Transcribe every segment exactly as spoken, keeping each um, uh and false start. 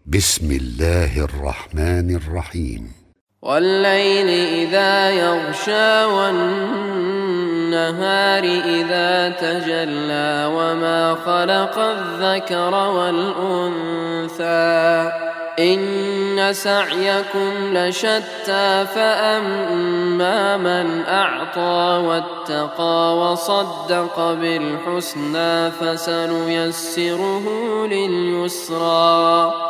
بسم الله الرحمن الرحيم. والليل إذا يغشى والنهار إذا تجلى وما خلق الذكر والأنثى إن سعيكم لشتى فأما من أعطى واتقى وصدق بالحسنى فسنيسره لليسرى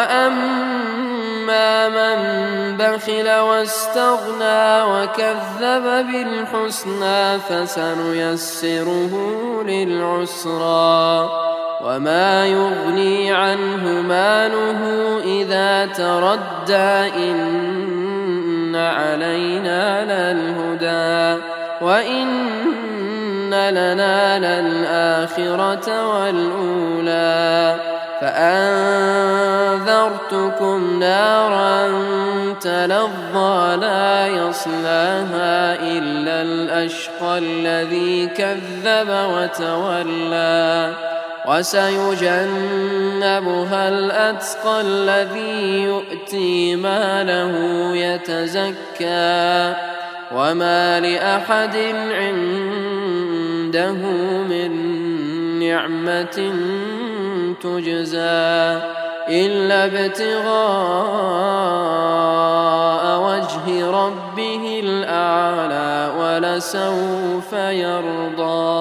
وأما من بخل واستغنى وكذب بالحسنى فسنيسره للعسرى وما يغني عنه ماله إذا تردى إن علينا للهدى وإن لنا للآخرة والأولى فأنذرتكم نارا تلظى لا يصلاها إلا الأشقى الذي كذب وتولى وسيجنبها الأتقى الذي يؤتي ماله يتزكى وما لأحد عنده من نعمة تجزى إلا ابتغاء وجه ربه الأعلى ولسوف يرضى.